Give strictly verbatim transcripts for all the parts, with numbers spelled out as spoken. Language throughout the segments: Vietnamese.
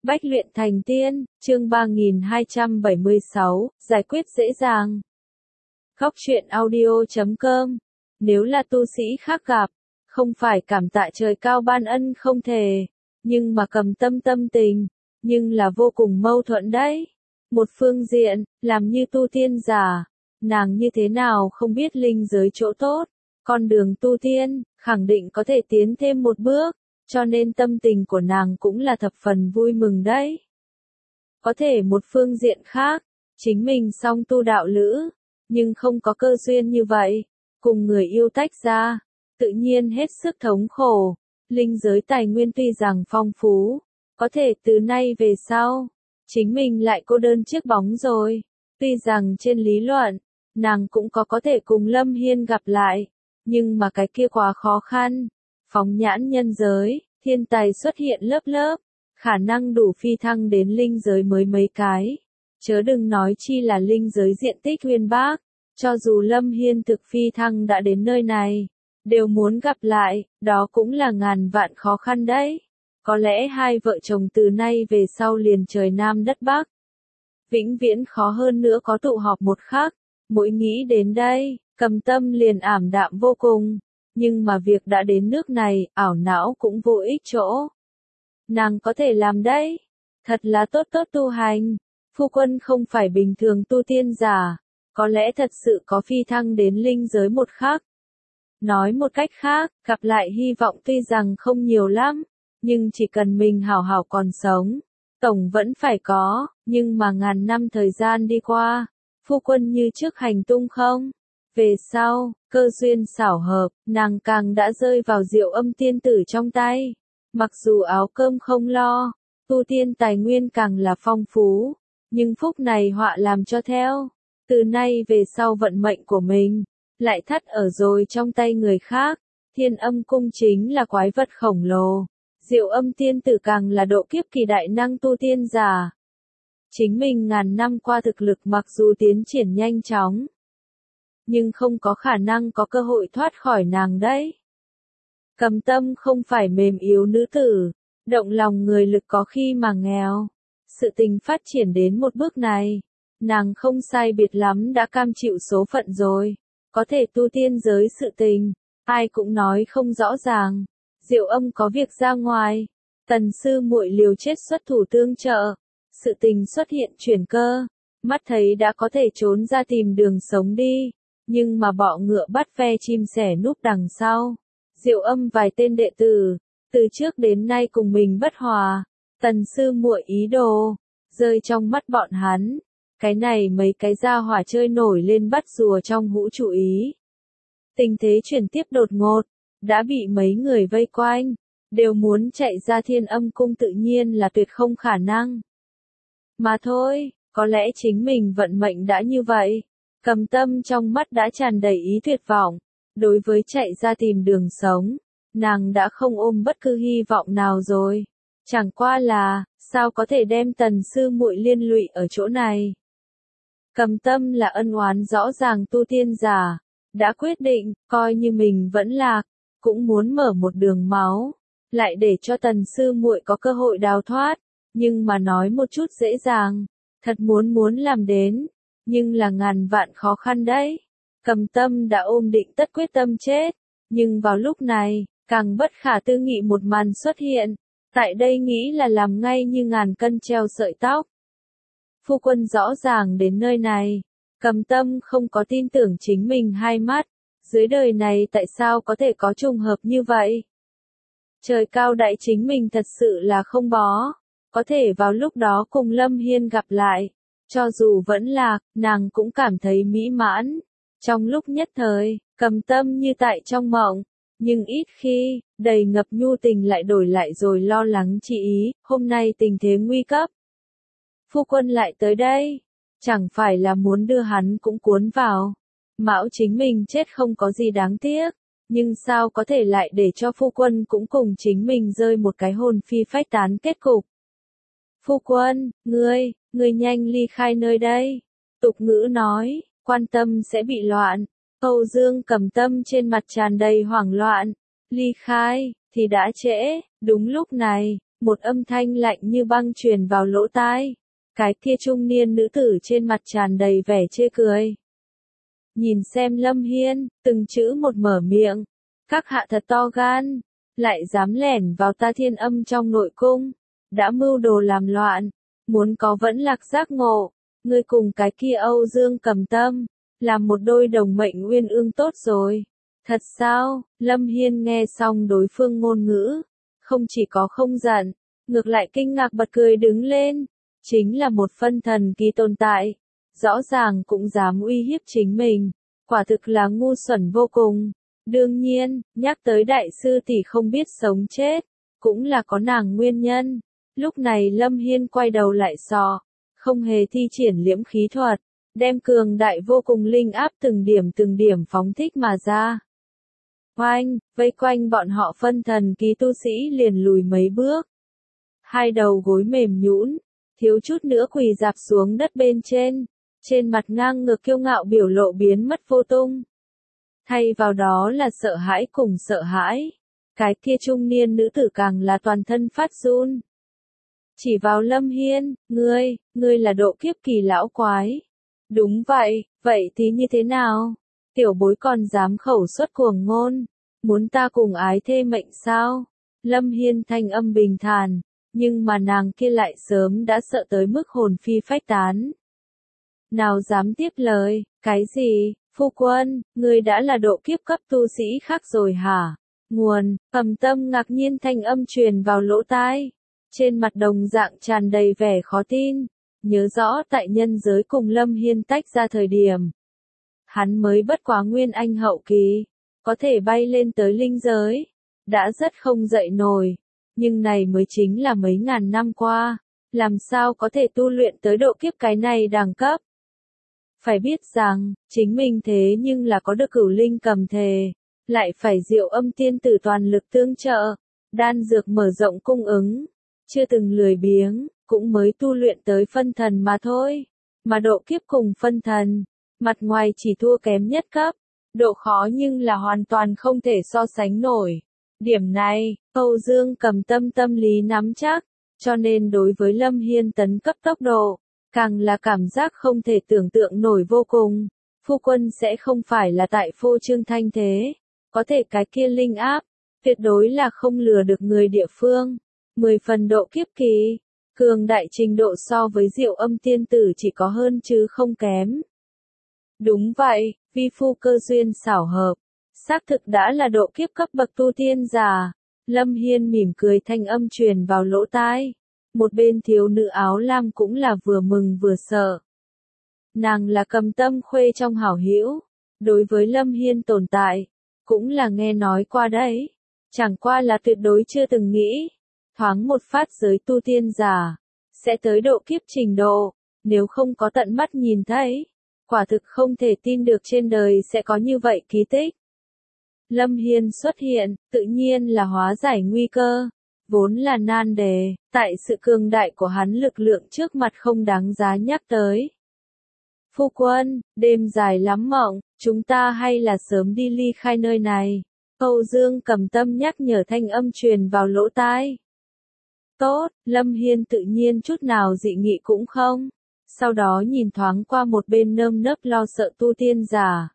Bách luyện thành tiên, chương ba nghìn hai trăm bảy mươi sáu, giải quyết dễ dàng. Góc truyện audio chấm com. Nếu là tu sĩ khác gặp, không phải cảm tạ trời cao ban ân không thể, nhưng mà cầm tâm tâm tình, nhưng là vô cùng mâu thuẫn đấy. Một phương diện, làm như tu tiên giả, nàng như thế nào không biết linh giới chỗ tốt, con đường tu tiên, khẳng định có thể tiến thêm một bước. Cho nên tâm tình của nàng cũng là thập phần vui mừng đấy. Có thể một phương diện khác, chính mình song tu đạo lữ, nhưng không có cơ duyên như vậy, cùng người yêu tách ra, tự nhiên hết sức thống khổ. Linh giới tài nguyên tuy rằng phong phú, có thể từ nay về sau, chính mình lại cô đơn chiếc bóng rồi. Tuy rằng trên lý luận, nàng cũng có có thể cùng Lâm Hiên gặp lại, nhưng mà cái kia quá khó khăn. Phóng nhãn nhân giới, thiên tài xuất hiện lớp lớp, khả năng đủ phi thăng đến linh giới mới mấy cái. Chớ đừng nói chi là linh giới diện tích uyên bác, cho dù Lâm Hiên thực phi thăng đã đến nơi này, đều muốn gặp lại, đó cũng là ngàn vạn khó khăn đấy. Có lẽ hai vợ chồng từ nay về sau liền trời Nam đất Bắc. Vĩnh viễn khó hơn nữa có tụ họp một khắc, mỗi nghĩ đến đây, cầm tâm liền ảm đạm vô cùng. Nhưng mà việc đã đến nước này, ảo não cũng vô ích chỗ. Nàng có thể làm đấy. Thật là tốt tốt tu hành. Phu quân không phải bình thường tu tiên giả. Có lẽ thật sự có phi thăng đến linh giới một khắc. Nói một cách khác, gặp lại hy vọng tuy rằng không nhiều lắm. Nhưng chỉ cần mình hảo hảo còn sống. Tổng vẫn phải có. Nhưng mà ngàn năm thời gian đi qua. Phu quân như trước hành tung không? Về sau, cơ duyên xảo hợp, nàng càng đã rơi vào Diệu Âm tiên tử trong tay. Mặc dù áo cơm không lo, tu tiên tài nguyên càng là phong phú, nhưng phúc này họa làm cho theo. Từ nay về sau vận mệnh của mình, lại thắt ở rồi trong tay người khác. Thiên Âm cung chính là quái vật khổng lồ. Diệu Âm tiên tử càng là độ kiếp kỳ đại năng tu tiên giả. Chính mình ngàn năm qua thực lực mặc dù tiến triển nhanh chóng, nhưng không có khả năng có cơ hội thoát khỏi nàng đấy. Cầm tâm không phải mềm yếu nữ tử, động lòng người lực có khi mà nghèo. Sự tình phát triển đến một bước này, nàng không sai biệt lắm đã cam chịu số phận rồi. Có thể tu tiên giới sự tình, ai cũng nói không rõ ràng. Diệu Âm có việc ra ngoài, tần sư muội liều chết xuất thủ tương trợ. Sự tình xuất hiện chuyển cơ, mắt thấy đã có thể trốn ra tìm đường sống đi. Nhưng mà bọ ngựa bắt ve chim sẻ núp đằng sau. Diệu Âm vài tên đệ tử, từ trước đến nay cùng mình bất hòa. Tần sư muội ý đồ, rơi trong mắt bọn hắn. Cái này mấy cái gia hỏa chơi nổi lên bắt rùa trong hũ chú ý. Tình thế chuyển tiếp đột ngột, đã bị mấy người vây quanh. Đều muốn chạy ra Thiên Âm cung tự nhiên là tuyệt không khả năng. Mà thôi, có lẽ chính mình vận mệnh đã như vậy. Cầm tâm trong mắt đã tràn đầy ý tuyệt vọng. Đối với chạy ra tìm đường sống, nàng đã không ôm bất cứ hy vọng nào rồi. Chẳng qua là, sao có thể đem tần sư muội liên lụy ở chỗ này. Cầm tâm là ân oán rõ ràng tu tiên giả. Đã quyết định, coi như mình vẫn lạc, cũng muốn mở một đường máu. Lại để cho tần sư muội có cơ hội đào thoát. Nhưng mà nói một chút dễ dàng. Thật muốn muốn làm đến. Nhưng là ngàn vạn khó khăn đấy. Cầm tâm đã ôm định tất quyết tâm chết. Nhưng vào lúc này, càng bất khả tư nghị một màn xuất hiện. Tại đây nghĩ là làm ngay như ngàn cân treo sợi tóc. Phu quân rõ ràng đến nơi này. Cầm tâm không có tin tưởng chính mình hai mắt. Dưới đời này tại sao có thể có trùng hợp như vậy? Trời cao đại chính mình thật sự là không bó. Có thể vào lúc đó cùng Lâm Hiên gặp lại. Cho dù vẫn lạc, nàng cũng cảm thấy mỹ mãn. Trong lúc nhất thời, cầm tâm như tại trong mộng. Nhưng ít khi, đầy ngập nhu tình lại đổi lại rồi lo lắng chi ý, hôm nay tình thế nguy cấp. Phu quân lại tới đây, chẳng phải là muốn đưa hắn cũng cuốn vào. Mão chính mình chết không có gì đáng tiếc, nhưng sao có thể lại để cho phu quân cũng cùng chính mình rơi một cái hồn phi phách tán kết cục. Phu quân, ngươi, ngươi nhanh ly khai nơi đây. Tục ngữ nói, quan tâm sẽ bị loạn. Âu Dương Cầm tâm trên mặt tràn đầy hoảng loạn. Ly khai, thì đã trễ. Đúng lúc này, Một âm thanh lạnh như băng truyền vào lỗ tai. Cái kia trung niên nữ tử trên mặt tràn đầy vẻ chê cười. Nhìn xem Lâm Hiên, từng chữ một mở miệng. Các hạ thật to gan, lại dám lẻn vào ta Thiên Âm trong nội cung. Đã mưu đồ làm loạn, muốn có vẫn lạc giác ngộ. Ngươi cùng cái kia Âu Dương Cầm Tâm, làm một đôi đồng mệnh uyên ương tốt rồi. Thật sao? Lâm Hiên nghe xong đối phương ngôn ngữ, không chỉ có không giận, ngược lại kinh ngạc bật cười đứng lên. Chính là một phân thần kỳ tồn tại, rõ ràng cũng dám uy hiếp chính mình, quả thực là ngu xuẩn vô cùng. Đương nhiên, nhắc tới đại sư tỷ không biết sống chết, cũng là có nàng nguyên nhân. Lúc này Lâm Hiên quay đầu lại sọ, không hề thi triển liễm khí thuật, đem cường đại vô cùng linh áp từng điểm từng điểm phóng thích mà ra. Oanh, vây quanh bọn họ phân thần ký tu sĩ liền lùi mấy bước. Hai đầu gối mềm nhũn, thiếu chút nữa quỳ dạp xuống đất bên trên, trên mặt ngang ngược kiêu ngạo biểu lộ biến mất vô tung. Thay vào đó là sợ hãi cùng sợ hãi. Cái kia trung niên nữ tử càng là toàn thân phát run. Chỉ vào Lâm Hiên, ngươi, ngươi là độ kiếp kỳ lão quái. Đúng vậy, vậy thì như thế nào? Tiểu bối còn dám khẩu xuất cuồng ngôn, muốn ta cùng ái thê mệnh sao? Lâm Hiên thanh âm bình thản, nhưng mà nàng kia lại sớm đã sợ tới mức hồn phi phách tán. Nào dám tiếp lời, cái gì, phu quân, ngươi đã là độ kiếp cấp tu sĩ khác rồi hả? Nguồn, Cầm Tâm ngạc nhiên thanh âm truyền vào lỗ tai, trên mặt đồng dạng tràn đầy vẻ khó tin, nhớ rõ tại nhân giới cùng Lâm Hiên tách ra thời điểm. Hắn mới bất quá nguyên anh hậu kỳ, có thể bay lên tới linh giới, đã rất không dậy nổi, nhưng này mới chính là mấy ngàn năm qua, làm sao có thể tu luyện tới độ kiếp cái này đẳng cấp. Phải biết rằng, chính mình thế nhưng là có được cửu linh cầm thề, lại phải Diệu Âm tiên tử toàn lực tương trợ, đan dược mở rộng cung ứng, chưa từng lười biếng, cũng mới tu luyện tới phân thần mà thôi, mà độ kiếp cùng phân thần, mặt ngoài chỉ thua kém nhất cấp, độ khó nhưng là hoàn toàn không thể so sánh nổi. Điểm này, Âu Dương Cầm Tâm tâm lý nắm chắc, cho nên đối với Lâm Hiên tấn cấp tốc độ, càng là cảm giác không thể tưởng tượng nổi vô cùng. Phu quân sẽ không phải là tại phô trương thanh thế, có thể cái kia linh áp, tuyệt đối là không lừa được người địa phương. Mười phần độ kiếp kỳ, cường đại trình độ so với Diệu Âm tiên tử chỉ có hơn chứ không kém. Đúng vậy, vi phu cơ duyên xảo hợp, xác thực đã là độ kiếp cấp bậc tu tiên giả. Lâm Hiên mỉm cười thanh âm truyền vào lỗ tai. Một bên thiếu nữ áo lam cũng là vừa mừng vừa sợ. Nàng là Cầm Tâm khuê trong hảo hữu, đối với Lâm Hiên tồn tại, cũng là nghe nói qua đấy. Chẳng qua là tuyệt đối chưa từng nghĩ, thoáng một phát giới tu tiên giả, sẽ tới độ kiếp trình độ, nếu không có tận mắt nhìn thấy. Quả thực không thể tin được trên đời sẽ có như vậy kỳ tích. Lâm Hiên xuất hiện, tự nhiên là hóa giải nguy cơ, vốn là nan đề, tại sự cường đại của hắn lực lượng trước mặt không đáng giá nhắc tới. Phu quân, đêm dài lắm mộng, chúng ta hay là sớm đi ly khai nơi này. Âu Dương Cầm Tâm nhắc nhở thanh âm truyền vào lỗ tai. Tốt, Lâm Hiên tự nhiên chút nào dị nghị cũng không. Sau đó nhìn thoáng qua một bên nơm nớp lo sợ tu tiên giả.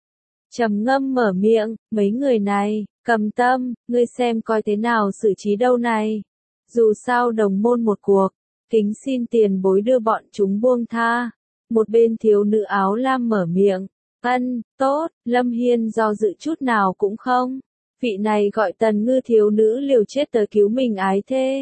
Trầm ngâm mở miệng, mấy người này, Cầm Tâm, ngươi xem coi thế nào xử trí đâu này. Dù sao đồng môn một cuộc, kính xin tiền bối đưa bọn chúng buông tha. Một bên thiếu nữ áo lam mở miệng, ân, tốt, Lâm Hiên do dự chút nào cũng không. Vị này gọi Tần Ngư thiếu nữ liều chết tới cứu mình ái thê.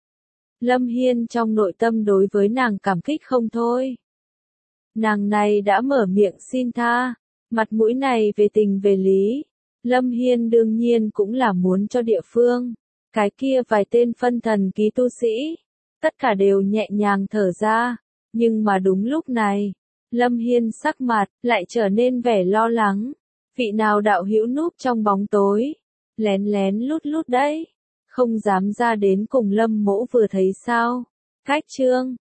Lâm Hiên trong nội tâm đối với nàng cảm kích không thôi. Nàng này đã mở miệng xin tha, mặt mũi này về tình về lý. Lâm Hiên đương nhiên cũng là muốn cho địa phương. Cái kia vài tên phân thần ký tu sĩ, tất cả đều nhẹ nhàng thở ra. Nhưng mà đúng lúc này, Lâm Hiên sắc mặt lại trở nên vẻ lo lắng. Vị nào đạo hữu núp trong bóng tối, lén lén lút lút đấy, không dám ra đến cùng Lâm Mỗ vừa thấy sao. Cách chương